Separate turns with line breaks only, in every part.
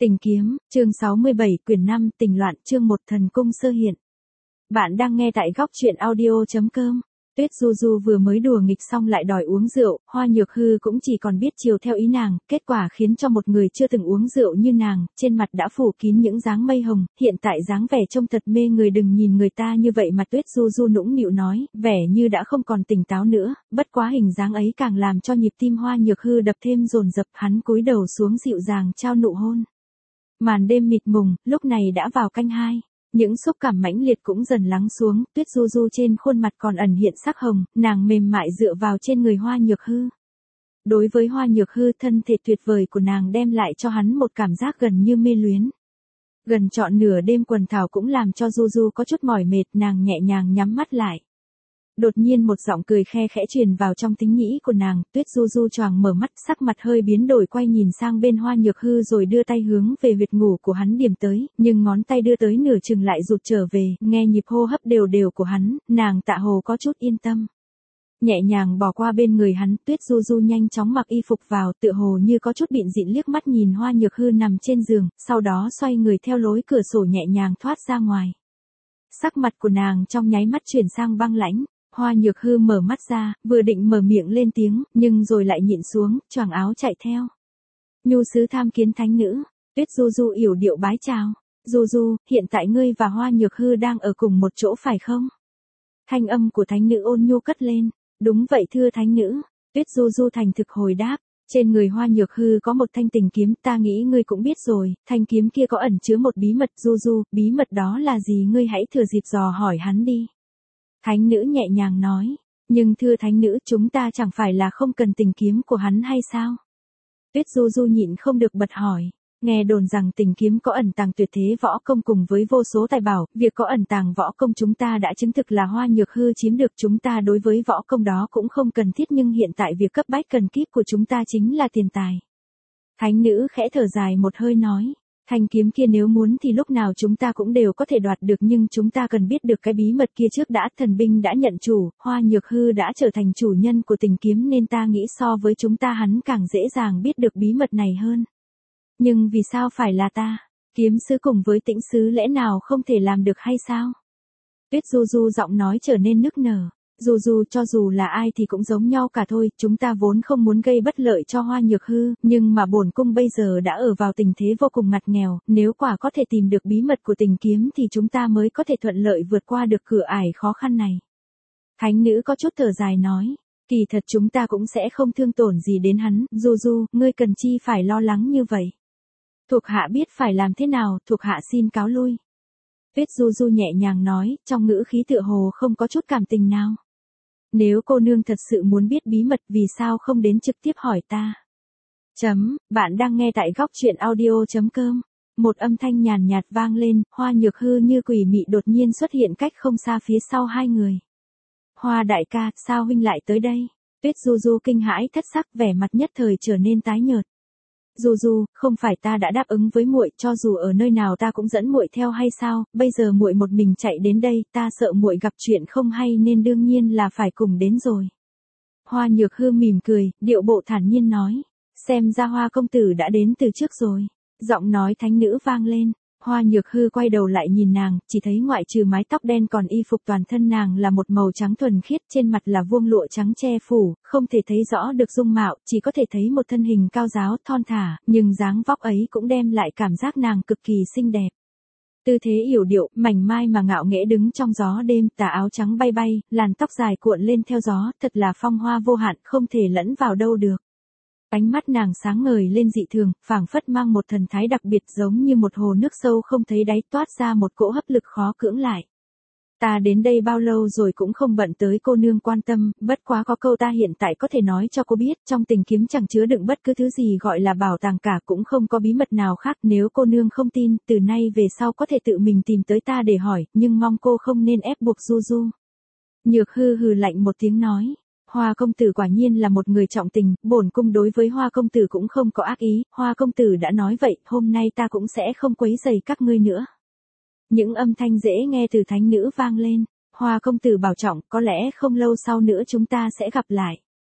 Tình kiếm, chương 67, quyển 5, tình loạn, chương 1, thần cung sơ hiện. Bạn đang nghe tại góc truyện audio.com. Tuyết Du Du vừa mới đùa nghịch xong lại đòi uống rượu, Hoa Nhược Hư cũng chỉ còn biết chiều theo ý nàng, kết quả khiến cho một người chưa từng uống rượu như nàng, trên mặt đã phủ kín những dáng mây hồng, hiện tại dáng vẻ trông thật mê người, đừng nhìn người ta như vậy mà Tuyết Du Du nũng nịu nói, vẻ như đã không còn tỉnh táo nữa, bất quá hình dáng ấy càng làm cho nhịp tim Hoa Nhược Hư đập thêm dồn dập, hắn cúi đầu xuống dịu dàng trao nụ hôn. Màn đêm mịt mùng, lúc này đã vào canh 2. Những xúc cảm mãnh liệt cũng dần lắng xuống, Tuyết Du Du trên khuôn mặt còn ẩn hiện sắc hồng, nàng mềm mại dựa vào trên người Hoa Nhược Hư. Đối với Hoa Nhược Hư, thân thể tuyệt vời của nàng đem lại cho hắn một cảm giác gần như mê luyến. Gần trọn nửa đêm quần thảo cũng làm cho Du Du có chút mỏi mệt, nàng nhẹ nhàng nhắm mắt lại. Đột nhiên một giọng cười khe khẽ truyền vào trong tính nhĩ của nàng, Tuyết Du Du choàng mở mắt, sắc mặt hơi biến đổi, quay nhìn sang bên Hoa Nhược Hư rồi đưa tay hướng về huyệt ngủ của hắn điểm tới, nhưng ngón tay đưa tới nửa chừng lại rụt trở về, nghe nhịp hô hấp đều đều của hắn, nàng tựa hồ có chút yên tâm. Nhẹ nhàng bỏ qua bên người hắn, Tuyết Du Du nhanh chóng mặc y phục vào, tựa hồ như có chút bịn dịn liếc mắt nhìn Hoa Nhược Hư nằm trên giường, sau đó xoay người theo lối cửa sổ nhẹ nhàng thoát ra ngoài. Sắc mặt của nàng trong nháy mắt chuyển sang băng lãnh. Hoa Nhược Hư mở mắt ra, vừa định mở miệng lên tiếng, nhưng rồi lại nhịn xuống, choàng áo chạy theo. Nhu sứ tham kiến thánh nữ. Tuyết Du Du yểu điệu bái chào. Du Du, hiện tại ngươi và Hoa Nhược Hư đang ở cùng một chỗ phải không? Thanh âm của thánh nữ ôn nhu cất lên. Đúng vậy thưa thánh nữ. Tuyết Du Du thành thực hồi đáp. Trên người Hoa Nhược Hư có một thanh tình kiếm, ta nghĩ ngươi cũng biết rồi, thanh kiếm kia có ẩn chứa một bí mật. Du Du, bí mật đó là gì, ngươi hãy thừa dịp dò hỏi hắn đi. Thánh nữ nhẹ nhàng nói, nhưng thưa thánh nữ, chúng ta chẳng phải là không cần tình kiếm của hắn hay sao? Tuyết Du Du nhịn không được bật hỏi, nghe đồn rằng tình kiếm có ẩn tàng tuyệt thế võ công cùng với vô số tài bảo, việc có ẩn tàng võ công chúng ta đã chứng thực là Hoa Nhược Hư chiếm được, chúng ta đối với võ công đó cũng không cần thiết, nhưng hiện tại việc cấp bách cần kíp của chúng ta chính là tiền tài. Thánh nữ khẽ thở dài một hơi nói. Thanh kiếm kia nếu muốn thì lúc nào chúng ta cũng đều có thể đoạt được, nhưng chúng ta cần biết được cái bí mật kia trước đã. Thần binh đã nhận chủ, Hoa Nhược Hư đã trở thành chủ nhân của tình kiếm, nên ta nghĩ so với chúng ta hắn càng dễ dàng biết được bí mật này hơn. Nhưng vì sao phải là ta? Kiếm sứ cùng với tĩnh sứ lẽ nào không thể làm được hay sao? Tuyết Du Du giọng nói trở nên nức nở. Du Du, cho dù là ai thì cũng giống nhau cả thôi, chúng ta vốn không muốn gây bất lợi cho Hoa Nhược Hư, nhưng mà bổn cung bây giờ đã ở vào tình thế vô cùng ngặt nghèo, nếu quả có thể tìm được bí mật của tình kiếm thì chúng ta mới có thể thuận lợi vượt qua được cửa ải khó khăn này. Thánh nữ có chút thở dài nói, kỳ thật chúng ta cũng sẽ không thương tổn gì đến hắn. Du Du, ngươi cần chi phải lo lắng như vậy? Thuộc hạ biết phải làm thế nào, thuộc hạ xin cáo lui. Tuyết Du Du nhẹ nhàng nói, trong ngữ khí tựa hồ không có chút cảm tình nào. Nếu cô nương thật sự muốn biết bí mật, vì sao không đến trực tiếp hỏi ta? Bạn đang nghe tại góc truyện audio.com. Một âm thanh nhàn nhạt vang lên, Hoa Nhược Hư như quỷ mị đột nhiên xuất hiện cách không xa phía sau hai người. Hoa đại ca, sao huynh lại tới đây? Tuyết Du Du kinh hãi thất sắc, vẻ mặt nhất thời trở nên tái nhợt. Du Du, không phải ta đã đáp ứng với muội, cho dù ở nơi nào ta cũng dẫn muội theo hay sao? Bây giờ muội một mình chạy đến đây, ta sợ muội gặp chuyện không hay nên đương nhiên là phải cùng đến rồi. Hoa Nhược Hư mỉm cười, điệu bộ thản nhiên nói, xem ra Hoa công tử đã đến từ trước rồi. Giọng nói thánh nữ vang lên. Hoa Nhược Hư quay đầu lại nhìn nàng, chỉ thấy ngoại trừ mái tóc đen còn y phục toàn thân nàng là một màu trắng thuần khiết, trên mặt là vuông lụa trắng che phủ, không thể thấy rõ được dung mạo, chỉ có thể thấy một thân hình cao ráo thon thả, nhưng dáng vóc ấy cũng đem lại cảm giác nàng cực kỳ xinh đẹp. Tư thế yểu điệu, mảnh mai mà ngạo nghễ đứng trong gió đêm, tà áo trắng bay bay, làn tóc dài cuộn lên theo gió, thật là phong hoa vô hạn, không thể lẫn vào đâu được. Ánh mắt nàng sáng ngời lên dị thường, phảng phất mang một thần thái đặc biệt, giống như một hồ nước sâu không thấy đáy, toát ra một cỗ hấp lực khó cưỡng lại. Ta đến đây bao lâu rồi cũng không bận tới cô nương quan tâm, bất quá có câu ta hiện tại có thể nói cho cô biết, trong tình kiếm chẳng chứa đựng bất cứ thứ gì gọi là bảo tàng cả, cũng không có bí mật nào khác, nếu cô nương không tin, từ nay về sau có thể tự mình tìm tới ta để hỏi, nhưng mong cô không nên ép buộc Du Du. Nhược Hư hừ lạnh một tiếng nói. Hoa công tử quả nhiên là một người trọng tình, bổn cung đối với Hoa công tử cũng không có ác ý, Hoa công tử đã nói vậy, hôm nay ta cũng sẽ không quấy rầy các ngươi nữa. Những âm thanh dễ nghe từ thánh nữ vang lên, Hoa công tử bảo trọng, có lẽ không lâu sau nữa chúng ta sẽ gặp lại.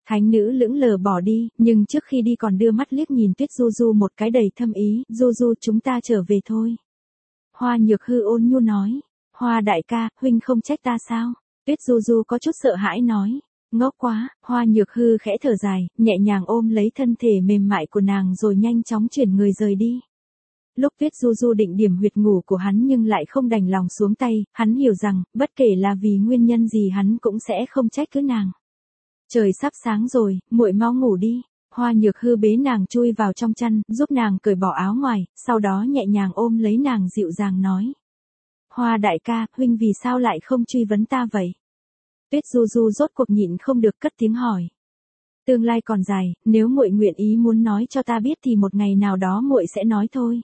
Thánh nữ lững lờ bỏ đi, nhưng trước khi đi còn đưa mắt liếc nhìn Tuyết Du Du một cái đầy thâm ý, Du Du chúng ta trở về thôi. Hoa Nhược Hư ôn nhu nói, Hoa đại ca, huynh không trách ta sao? Tuyết Du Du có chút sợ hãi nói, ngốc quá, Hoa Nhược Hư khẽ thở dài, nhẹ nhàng ôm lấy thân thể mềm mại của nàng rồi nhanh chóng chuyển người rời đi. Lúc Tuyết Du Du định điểm huyệt ngủ của hắn nhưng lại không đành lòng xuống tay, hắn hiểu rằng, bất kể là vì nguyên nhân gì hắn cũng sẽ không trách cứ nàng. Trời sắp sáng rồi, muội mau ngủ đi. Hoa Nhược Hư bế nàng chui vào trong chăn, giúp nàng cởi bỏ áo ngoài, sau đó nhẹ nhàng ôm lấy nàng dịu dàng nói. Hoa đại ca, huynh vì sao lại không truy vấn ta vậy? Tuyết Du Du rốt cuộc nhịn không được cất tiếng hỏi. Tương lai còn dài, nếu muội nguyện ý muốn nói cho ta biết thì một ngày nào đó muội sẽ nói thôi.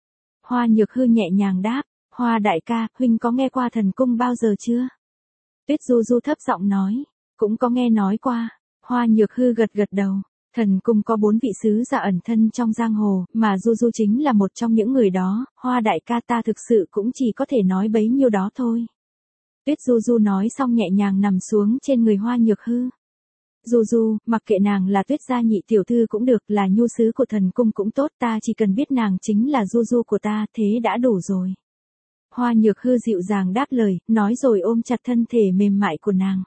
Hoa Nhược Hư nhẹ nhàng đáp, Hoa đại ca, huynh có nghe qua thần cung bao giờ chưa? Tuyết Du Du thấp giọng nói, cũng có nghe nói qua. Hoa Nhược Hư gật gật đầu. Thần cung có 4 vị sứ giả ẩn thân trong giang hồ, mà Du Du chính là một trong những người đó, Hoa đại ca ta thực sự cũng chỉ có thể nói bấy nhiêu đó thôi. Tuyết Du Du nói xong nhẹ nhàng nằm xuống trên người Hoa Nhược Hư. Du Du, mặc kệ nàng là Tuyết gia nhị tiểu thư cũng được, là nhu sứ của thần cung cũng tốt, ta chỉ cần biết nàng chính là Du Du của ta, thế đã đủ rồi. Hoa Nhược Hư dịu dàng đáp lời, nói rồi ôm chặt thân thể mềm mại của nàng.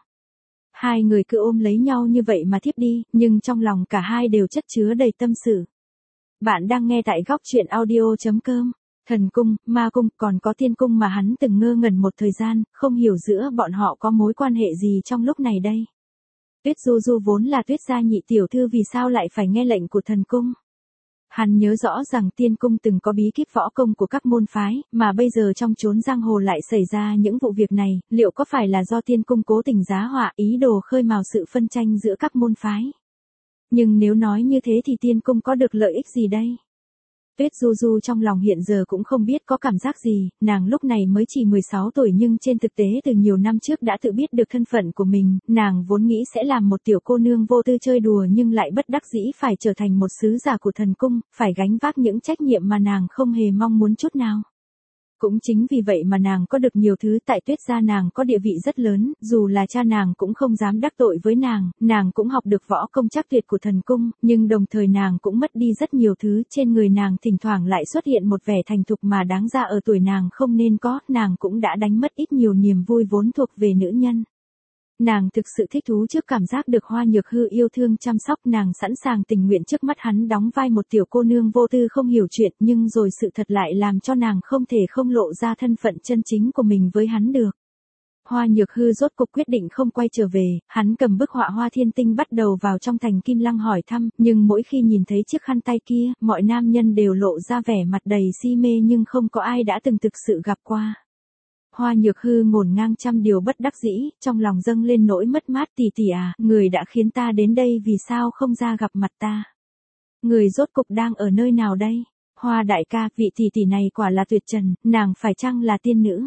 Hai người cứ ôm lấy nhau như vậy mà thiếp đi, nhưng trong lòng cả hai đều chất chứa đầy tâm sự. Bạn đang nghe tại góc truyện audio.com. Thần cung, ma cung, còn có tiên cung mà hắn từng ngơ ngẩn một thời gian, không hiểu giữa bọn họ có mối quan hệ gì trong lúc này đây. Tuyết Du Du vốn là Tuyết gia nhị tiểu thư vì sao lại phải nghe lệnh của thần cung. Hắn nhớ rõ rằng tiên cung từng có bí kíp võ công của các môn phái, mà bây giờ trong chốn giang hồ lại xảy ra những vụ việc này, liệu có phải là do tiên cung cố tình giá họa ý đồ khơi mào sự phân tranh giữa các môn phái? Nhưng nếu nói như thế thì tiên cung có được lợi ích gì đây? Tuyết Du Du trong lòng hiện giờ cũng không biết có cảm giác gì, nàng lúc này mới chỉ 16 tuổi nhưng trên thực tế từ nhiều năm trước đã tự biết được thân phận của mình, nàng vốn nghĩ sẽ làm một tiểu cô nương vô tư chơi đùa nhưng lại bất đắc dĩ phải trở thành một sứ giả của thần cung, phải gánh vác những trách nhiệm mà nàng không hề mong muốn chút nào. Cũng chính vì vậy mà nàng có được nhiều thứ, tại Tuyết gia nàng có địa vị rất lớn, dù là cha nàng cũng không dám đắc tội với nàng cũng học được võ công chắc tuyệt của thần cung, nhưng đồng thời nàng cũng mất đi rất nhiều thứ, trên người nàng thỉnh thoảng lại xuất hiện một vẻ thành thục mà đáng ra ở tuổi nàng không nên có, nàng cũng đã đánh mất ít nhiều niềm vui vốn thuộc về nữ nhân. Nàng thực sự thích thú trước cảm giác được Hoa Nhược Hư yêu thương chăm sóc, nàng sẵn sàng tình nguyện trước mắt hắn đóng vai một tiểu cô nương vô tư không hiểu chuyện, nhưng rồi sự thật lại làm cho nàng không thể không lộ ra thân phận chân chính của mình với hắn được. Hoa Nhược Hư rốt cuộc quyết định không quay trở về, hắn cầm bức họa Hoa Thiên Tinh bắt đầu vào trong thành Kim Lăng hỏi thăm, nhưng mỗi khi nhìn thấy chiếc khăn tay kia, mọi nam nhân đều lộ ra vẻ mặt đầy si mê nhưng không có ai đã từng thực sự gặp qua. Hoa Nhược Hư ngổn ngang trăm điều bất đắc dĩ, trong lòng dâng lên nỗi mất mát, tỷ tỷ à, người đã khiến ta đến đây vì sao không ra gặp mặt ta? Người rốt cục đang ở nơi nào đây? Hoa đại ca, vị tỷ tỷ này quả là tuyệt trần, nàng phải chăng là tiên nữ?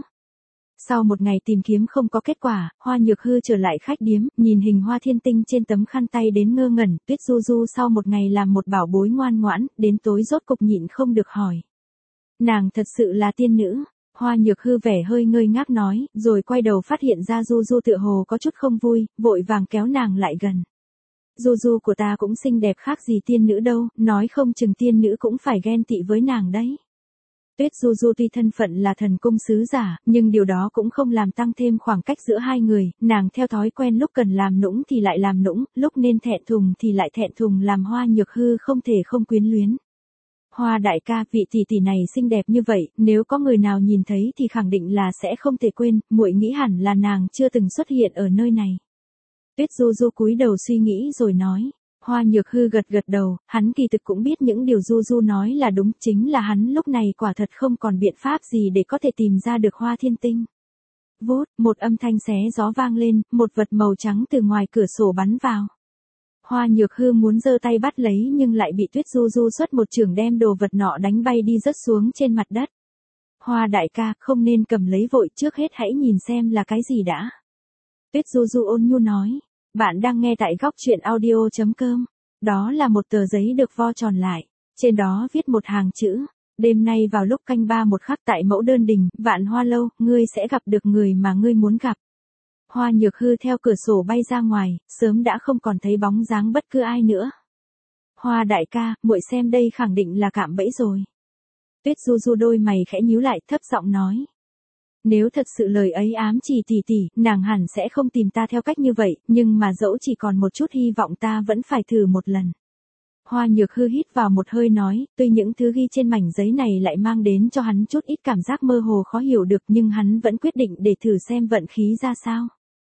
Sau một ngày tìm kiếm không có kết quả, Hoa Nhược Hư trở lại khách điếm, nhìn hình Hoa Thiên Tinh trên tấm khăn tay đến ngơ ngẩn, Tuyết Du Du sau một ngày làm một bảo bối ngoan ngoãn, đến tối rốt cục nhịn không được hỏi. Nàng thật sự là tiên nữ? Hoa Nhược Hư vẻ hơi ngơ ngác nói, rồi quay đầu phát hiện ra Du Du tựa hồ có chút không vui, vội vàng kéo nàng lại gần. Du Du của ta cũng xinh đẹp khác gì tiên nữ đâu, nói không chừng tiên nữ cũng phải ghen tị với nàng đấy. Tuyết Du Du tuy thân phận là thần cung sứ giả, nhưng điều đó cũng không làm tăng thêm khoảng cách giữa hai người, nàng theo thói quen lúc cần làm nũng thì lại làm nũng, lúc nên thẹn thùng thì lại thẹn thùng, làm Hoa Nhược Hư không thể không quyến luyến. Hoa đại ca, vị tỷ tỷ này xinh đẹp như vậy, nếu có người nào nhìn thấy thì khẳng định là sẽ không thể quên, muội nghĩ hẳn là nàng chưa từng xuất hiện ở nơi này. Tuyết Du Du cúi đầu suy nghĩ rồi nói. Hoa Nhược Hư gật gật đầu, hắn kỳ thực cũng biết những điều Du Du nói là đúng, chính là hắn lúc này quả thật không còn biện pháp gì để có thể tìm ra được Hoa Thiên Tinh. Vút, một âm thanh xé gió vang lên, một vật màu trắng từ ngoài cửa sổ bắn vào. Hoa Nhược Hư muốn giơ tay bắt lấy nhưng lại bị Tuyết Du Du xuất một chưởng đem đồ vật nọ đánh bay đi rớt xuống trên mặt đất. Hoa đại ca, không nên cầm lấy vội, trước hết hãy nhìn xem là cái gì đã. Tuyết Du Du ôn nhu nói. Bạn đang nghe tại góc truyện audio.com. Đó là một tờ giấy được vo tròn lại. Trên đó viết một hàng chữ. Đêm nay vào lúc canh 3 một khắc tại Mẫu Đơn Đình, Vạn Hoa Lâu, ngươi sẽ gặp được người mà ngươi muốn gặp. Hoa Nhược Hư theo cửa sổ bay ra ngoài, sớm đã không còn thấy bóng dáng bất cứ ai nữa. Hoa đại ca, muội xem đây khẳng định là cạm bẫy rồi. Tuyết Du Du đôi mày khẽ nhíu lại, thấp giọng nói. Nếu thật sự lời ấy ám chỉ tỷ tỷ, nàng hẳn sẽ không tìm ta theo cách như vậy, nhưng mà dẫu chỉ còn một chút hy vọng ta vẫn phải thử một lần. Hoa Nhược Hư hít vào một hơi nói, tuy những thứ ghi trên mảnh giấy này lại mang đến cho hắn chút ít cảm giác mơ hồ khó hiểu được, nhưng hắn vẫn quyết định để thử xem vận khí ra sao.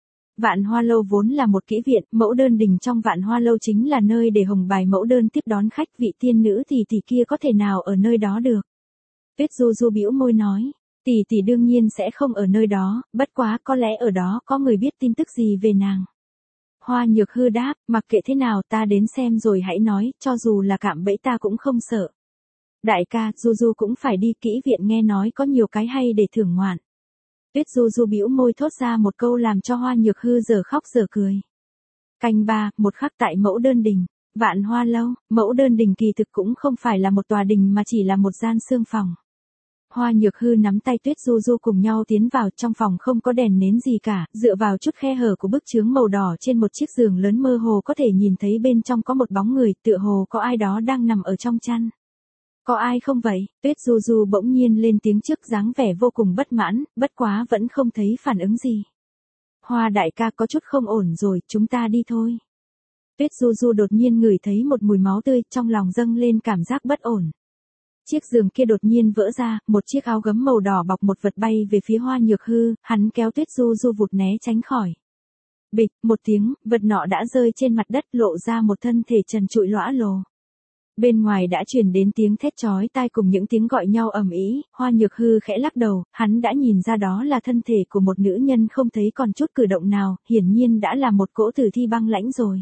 Vạn Hoa Lâu vốn là một kỹ viện, mẫu đơn đình trong Vạn Hoa Lâu chính là nơi để hồng bài mẫu đơn tiếp đón khách, vị tiên nữ tỷ tỷ kia có thể nào ở nơi đó được. Tuyết Du Du bĩu môi nói, tỷ tỷ đương nhiên sẽ không ở nơi đó, bất quá có lẽ ở đó có người biết tin tức gì về nàng. Hoa Nhược Hư đáp, mặc kệ thế nào ta đến xem rồi hãy nói, cho dù là cạm bẫy ta cũng không sợ. Đại ca, Du Du cũng phải đi, kỹ viện nghe nói có nhiều cái hay để thưởng ngoạn. Tuyết Du Du bĩu môi thốt ra một câu làm cho Hoa Nhược Hư giờ khóc giờ cười. Canh 3, một khắc tại mẫu đơn đình. Vạn Hoa Lâu, mẫu đơn đình kỳ thực cũng không phải là một tòa đình mà chỉ là một gian xương phòng. Hoa Nhược Hư nắm tay Tuyết Du Du cùng nhau tiến vào, trong phòng không có đèn nến gì cả, dựa vào chút khe hở của bức chướng màu đỏ trên một chiếc giường lớn mơ hồ có thể nhìn thấy bên trong có một bóng người, tựa hồ có ai đó đang nằm ở trong chăn. Có ai không vậy? Tuyết Du Du bỗng nhiên lên tiếng trước, dáng vẻ vô cùng bất mãn, bất quá vẫn không thấy phản ứng gì. Hoa đại ca có chút không ổn rồi, chúng ta đi thôi. Tuyết Du Du đột nhiên ngửi thấy một mùi máu tươi, trong lòng dâng lên cảm giác bất ổn. Chiếc giường kia đột nhiên vỡ ra, một chiếc áo gấm màu đỏ bọc một vật bay về phía Hoa Nhược Hư, hắn kéo Tuyết Du Du vụt né tránh khỏi. Bịch, một tiếng, vật nọ đã rơi trên mặt đất, lộ ra một thân thể trần trụi lõa lồ. Bên ngoài đã truyền đến tiếng thét chói tai cùng những tiếng gọi nhau ầm ĩ. Hoa Nhược Hư khẽ lắc đầu, hắn đã nhìn ra đó là thân thể của một nữ nhân không thấy còn chút cử động nào, hiển nhiên đã là một cỗ tử thi băng lãnh rồi.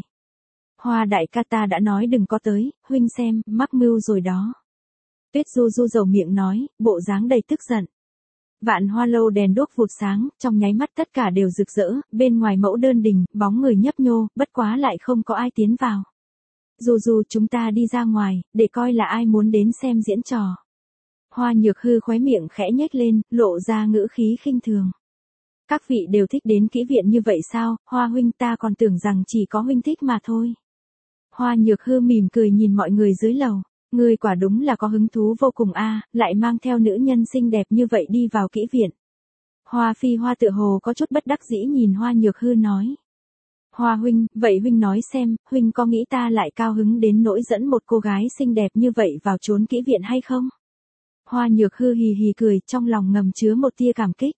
Hoa đại ca ta đã nói đừng có tới, huynh xem, mắc mưu rồi đó. Tuyết Du Du dầu miệng nói, bộ dáng đầy tức giận. Vạn Hoa Lâu đèn đuốc vụt sáng, trong nháy mắt tất cả đều rực rỡ, bên ngoài mẫu đơn đình, bóng người nhấp nhô, bất quá lại không có ai tiến vào. Du Du, chúng ta đi ra ngoài, để coi là ai muốn đến xem diễn trò. Hoa Nhược Hư khóe miệng khẽ nhếch lên, lộ ra ngữ khí khinh thường. Các vị đều thích đến kỹ viện như vậy sao, Hoa huynh, ta còn tưởng rằng chỉ có huynh thích mà thôi. Hoa Nhược Hư mỉm cười nhìn mọi người dưới lầu. Ngươi quả đúng là có hứng thú vô cùng a, lại mang theo nữ nhân xinh đẹp như vậy đi vào kỹ viện. Hoa Phi Hoa tựa hồ có chút bất đắc dĩ nhìn Hoa Nhược Hư nói. Hoa huynh, vậy huynh nói xem, huynh có nghĩ ta lại cao hứng đến nỗi dẫn một cô gái xinh đẹp như vậy vào trốn kỹ viện hay không? Hoa Nhược Hư hì hì cười, trong lòng ngầm chứa một tia cảm kích.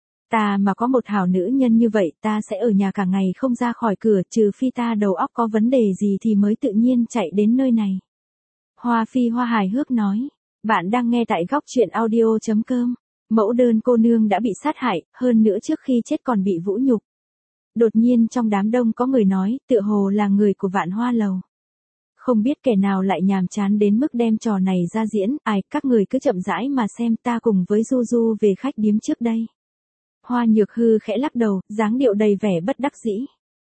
Ta mà có một hảo nữ nhân như vậy, ta sẽ ở nhà cả ngày không ra khỏi cửa, trừ phi ta đầu óc có vấn đề gì thì mới tự nhiên chạy đến nơi này. Hoa Phi Hoa hài hước nói, bạn đang nghe tại góc truyện audio.com. Mẫu đơn cô nương đã bị sát hại, hơn nữa trước khi chết còn bị vũ nhục. Đột nhiên trong đám đông có người nói, tựa hồ là người của Vạn Hoa Lầu. Không biết kẻ nào lại nhàm chán đến mức đem trò này ra diễn, ai, các người cứ chậm rãi mà xem, ta cùng với Du Du về khách điếm trước đây. Hoa Nhược Hư khẽ lắc đầu, dáng điệu đầy vẻ bất đắc dĩ.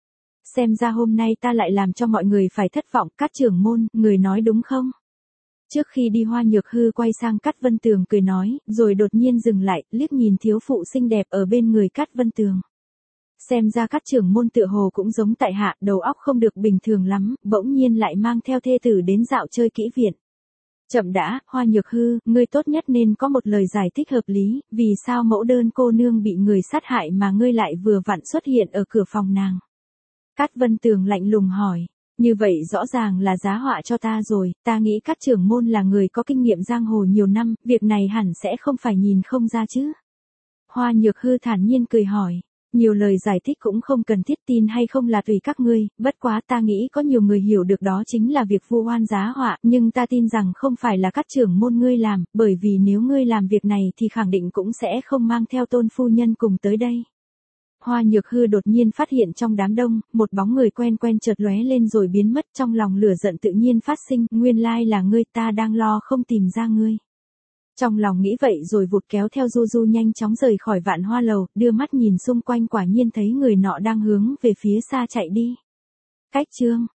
Xem ra hôm nay ta lại làm cho mọi người phải thất vọng, Cát trưởng môn, người nói đúng không? Trước khi đi Hoa Nhược Hư quay sang Cát Vân Tường cười nói, rồi đột nhiên dừng lại, liếc nhìn thiếu phụ xinh đẹp ở bên người Cát Vân Tường. Xem ra Cát trưởng môn tựa hồ cũng giống tại hạ, đầu óc không được bình thường lắm, bỗng nhiên lại mang theo thê tử đến dạo chơi kỹ viện. Chậm đã, Hoa Nhược Hư, ngươi tốt nhất nên có một lời giải thích hợp lý, vì sao mẫu đơn cô nương bị người sát hại mà ngươi lại vừa vặn xuất hiện ở cửa phòng nàng. Cát Vân Tường lạnh lùng hỏi. Như vậy rõ ràng là giá họa cho ta rồi, ta nghĩ Cát trưởng môn là người có kinh nghiệm giang hồ nhiều năm, việc này hẳn sẽ không phải nhìn không ra chứ. Hoa Nhược Hư thản nhiên cười hỏi, nhiều lời giải thích cũng không cần thiết, tin hay không là tùy các ngươi, bất quá ta nghĩ có nhiều người hiểu được đó chính là việc vu oan giá họa, nhưng ta tin rằng không phải là Cát trưởng môn ngươi làm, bởi vì nếu ngươi làm việc này thì khẳng định cũng sẽ không mang theo Tôn phu nhân cùng tới đây. Hoa Nhược Hư đột nhiên phát hiện trong đám đông, một bóng người quen quen chợt lóe lên rồi biến mất, trong lòng lửa giận tự nhiên phát sinh, nguyên lai là ngươi, ta đang lo không tìm ra ngươi. Trong lòng nghĩ vậy rồi vụt kéo theo Du Du nhanh chóng rời khỏi Vạn Hoa Lầu, đưa mắt nhìn xung quanh quả nhiên thấy người nọ đang hướng về phía xa chạy đi. Cách chương